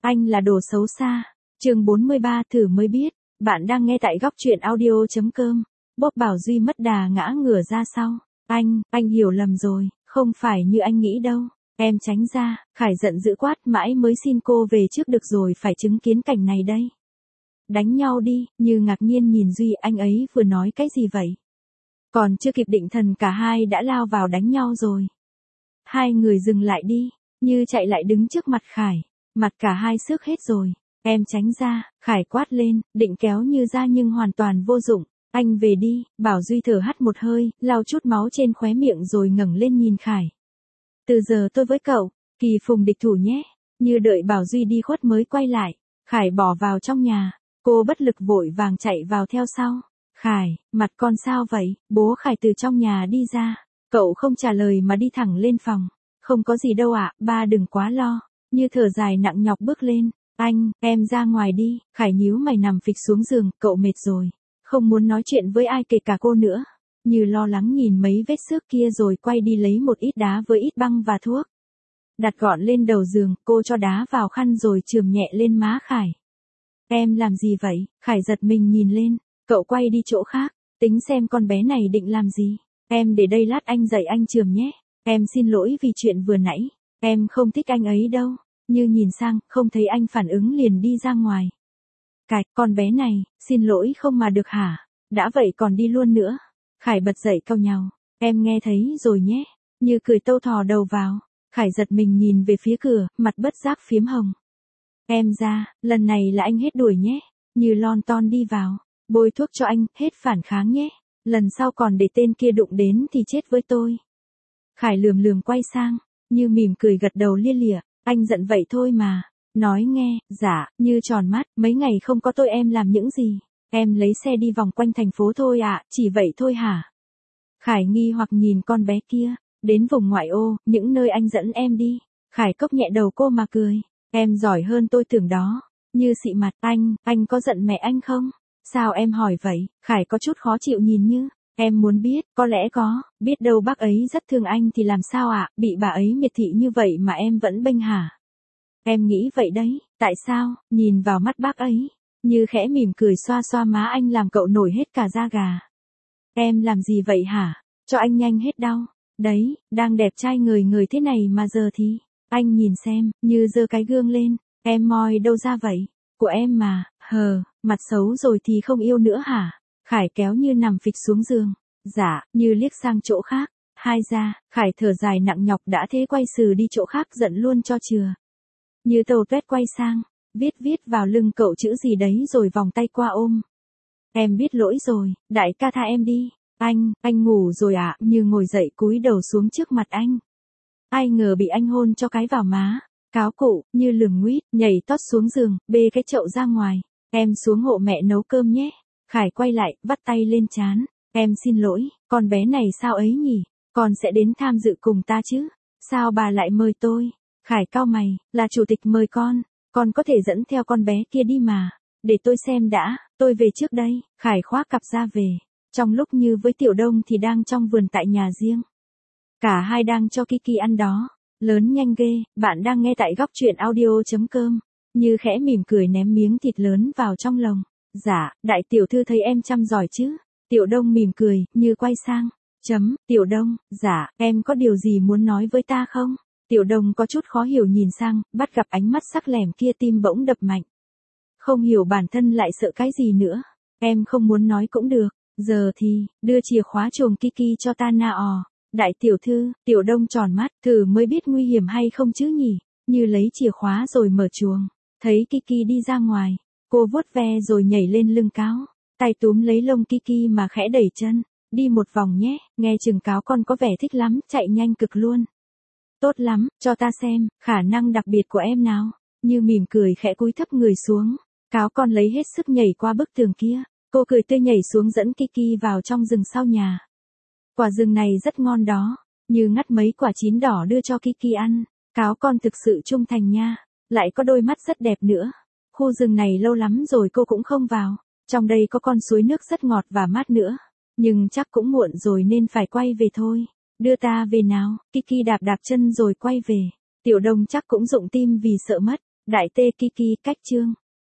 Anh là đồ xấu xa. Chương 43 thử mới biết. Bạn đang nghe tại góc truyện audio.com. Bốp Bảo Duy mất đà ngã ngửa ra sau. Anh hiểu lầm rồi, không phải như anh nghĩ đâu. Em tránh ra, Khải giận dữ quát mãi mới xin cô về trước được rồi phải chứng kiến cảnh này đây. Đánh nhau đi, Như ngạc nhiên nhìn Duy, anh ấy vừa nói cái gì vậy? Còn chưa kịp định thần cả hai đã lao vào đánh nhau rồi. Hai người dừng lại đi, Như chạy lại đứng trước mặt Khải, mặt cả hai xước hết rồi. Em tránh ra, Khải quát lên, định kéo Như ra nhưng hoàn toàn vô dụng. Anh về đi, Bảo Duy thở hắt một hơi, lau chút máu trên khóe miệng rồi ngẩng lên nhìn Khải. Từ giờ tôi với cậu, kỳ phùng địch thủ nhé. Như đợi Bảo Duy đi khuất mới quay lại. Khải bỏ vào trong nhà, cô bất lực vội vàng chạy vào theo sau. Khải, mặt con sao vậy? Bố Khải từ trong nhà đi ra. Cậu không trả lời mà đi thẳng lên phòng. Không có gì đâu ạ, ba đừng quá lo. Như thở dài nặng nhọc bước lên. Em ra ngoài đi. Khải nhíu mày nằm phịch xuống giường, cậu mệt rồi. Không muốn nói chuyện với ai kể cả cô nữa. Như lo lắng nhìn mấy vết xước kia rồi quay đi lấy một ít đá với ít băng và thuốc. Đặt gọn lên đầu giường, cô cho đá vào khăn rồi chườm nhẹ lên má Khải. Em làm gì vậy? Khải giật mình nhìn lên, cậu quay đi chỗ khác, tính xem con bé này định làm gì. Em để đây lát anh dạy anh chườm nhé. Em xin lỗi vì chuyện vừa nãy, em không thích anh ấy đâu. Như nhìn sang, không thấy anh phản ứng liền đi ra ngoài. Cạch, con bé này, xin lỗi không mà được hả? Đã vậy còn đi luôn nữa. Khải bật dậy cau nhàu, em nghe thấy rồi nhé. Như cười tâu thò đầu vào. Khải giật mình nhìn về phía cửa, mặt bất giác phiếm hồng. Em ra, lần này là anh hết đuổi nhé. Như lon ton đi vào, bôi thuốc cho anh, hết phản kháng nhé. Lần sau còn để tên kia đụng đến thì chết với tôi. Khải lườm lườm quay sang, Như mỉm cười gật đầu lia lịa, anh giận vậy thôi mà. Nói nghe, dạ, Như tròn mắt, mấy ngày không có tôi em làm những gì? Em lấy xe đi vòng quanh thành phố thôi ạ, chỉ vậy thôi hả? Khải nghi hoặc nhìn con bé kia, đến vùng ngoại ô, những nơi anh dẫn em đi. Khải cốc nhẹ đầu cô mà cười, em giỏi hơn tôi tưởng đó. Như xị mặt, anh có giận mẹ anh không? Sao em hỏi vậy? Khải có chút khó chịu nhìn Như, em muốn biết, có lẽ có, biết đâu bác ấy rất thương anh thì làm sao ạ, bị bà ấy miệt thị như vậy mà em vẫn bênh hả? Em nghĩ vậy đấy, tại sao? Nhìn vào mắt bác ấy, Như khẽ mỉm cười xoa xoa má anh làm cậu nổi hết cả da gà. Em làm gì vậy hả? Cho anh nhanh hết đau. Đấy, đang đẹp trai ngời ngời thế này mà giờ thì, anh nhìn xem, Như giơ cái gương lên, em moi đâu ra vậy? Của em mà, mặt xấu rồi thì không yêu nữa hả? Khải kéo Như nằm phịch xuống giường. Dạ, Như liếc sang chỗ khác, hai ra, Khải thở dài nặng nhọc đã thế quay sừ đi chỗ khác giận luôn cho chừa. Như tàu tuét quay sang, viết vào lưng cậu chữ gì đấy rồi vòng tay qua ôm. Em biết lỗi rồi, đại ca tha em đi. Anh ngủ rồi ạ, Như ngồi dậy cúi đầu xuống trước mặt anh. Ai ngờ bị anh hôn cho cái vào má. Cáo cụ, Như lườm nguýt, nhảy tót xuống giường, bê cái chậu ra ngoài. Em xuống hộ mẹ nấu cơm nhé. Khải quay lại, vắt tay lên trán. Em xin lỗi, con bé này sao ấy nhỉ? Con sẽ đến tham dự cùng ta chứ? Sao bà lại mời tôi? Khải cau mày, là chủ tịch mời con có thể dẫn theo con bé kia đi mà. Để tôi xem đã, tôi về trước đây. Khải khoác cặp ra về. Trong lúc Như với Tiểu Đông thì đang trong vườn tại nhà riêng. Cả hai đang cho Kiki ăn đó. Lớn nhanh ghê, bạn đang nghe tại góc truyện audio.com. Như khẽ mỉm cười ném miếng thịt lớn vào trong lồng. Dạ, đại tiểu thư thấy em chăm giỏi chứ. Tiểu Đông mỉm cười, Như quay sang. Tiểu Đông, dạ, em có điều gì muốn nói với ta không? Tiểu Đông có chút khó hiểu nhìn sang, bắt gặp ánh mắt sắc lẻm kia tim bỗng đập mạnh. Không hiểu bản thân lại sợ cái gì nữa. Em không muốn nói cũng được. Giờ thì, đưa chìa khóa chuồng Kiki cho ta na. Đại tiểu thư, Tiểu Đông tròn mắt, thử mới biết nguy hiểm hay không chứ nhỉ. Như lấy chìa khóa rồi mở chuồng. Thấy Kiki đi ra ngoài. Cô vuốt ve rồi nhảy lên lưng cáo. Tay túm lấy lông Kiki mà khẽ đẩy chân. Đi một vòng nhé, nghe chừng cáo con có vẻ thích lắm, chạy nhanh cực luôn. Tốt lắm, cho ta xem, khả năng đặc biệt của em nào. Như mỉm cười khẽ cúi thấp người xuống. Cáo con lấy hết sức nhảy qua bức tường kia. Cô cười tươi nhảy xuống dẫn Kiki vào trong rừng sau nhà. Quả rừng này rất ngon đó. Như ngắt mấy quả chín đỏ đưa cho Kiki ăn. Cáo con thực sự trung thành nha. Lại có đôi mắt rất đẹp nữa. Khu rừng này lâu lắm rồi cô cũng không vào. Trong đây có con suối nước rất ngọt và mát nữa. Nhưng chắc cũng muộn rồi nên phải quay về thôi. Đưa ta về nào. Kiki đạp đạp chân rồi quay về. Tiểu Đông chắc cũng rụng tim vì sợ mất. Đại tê Kiki cách chương.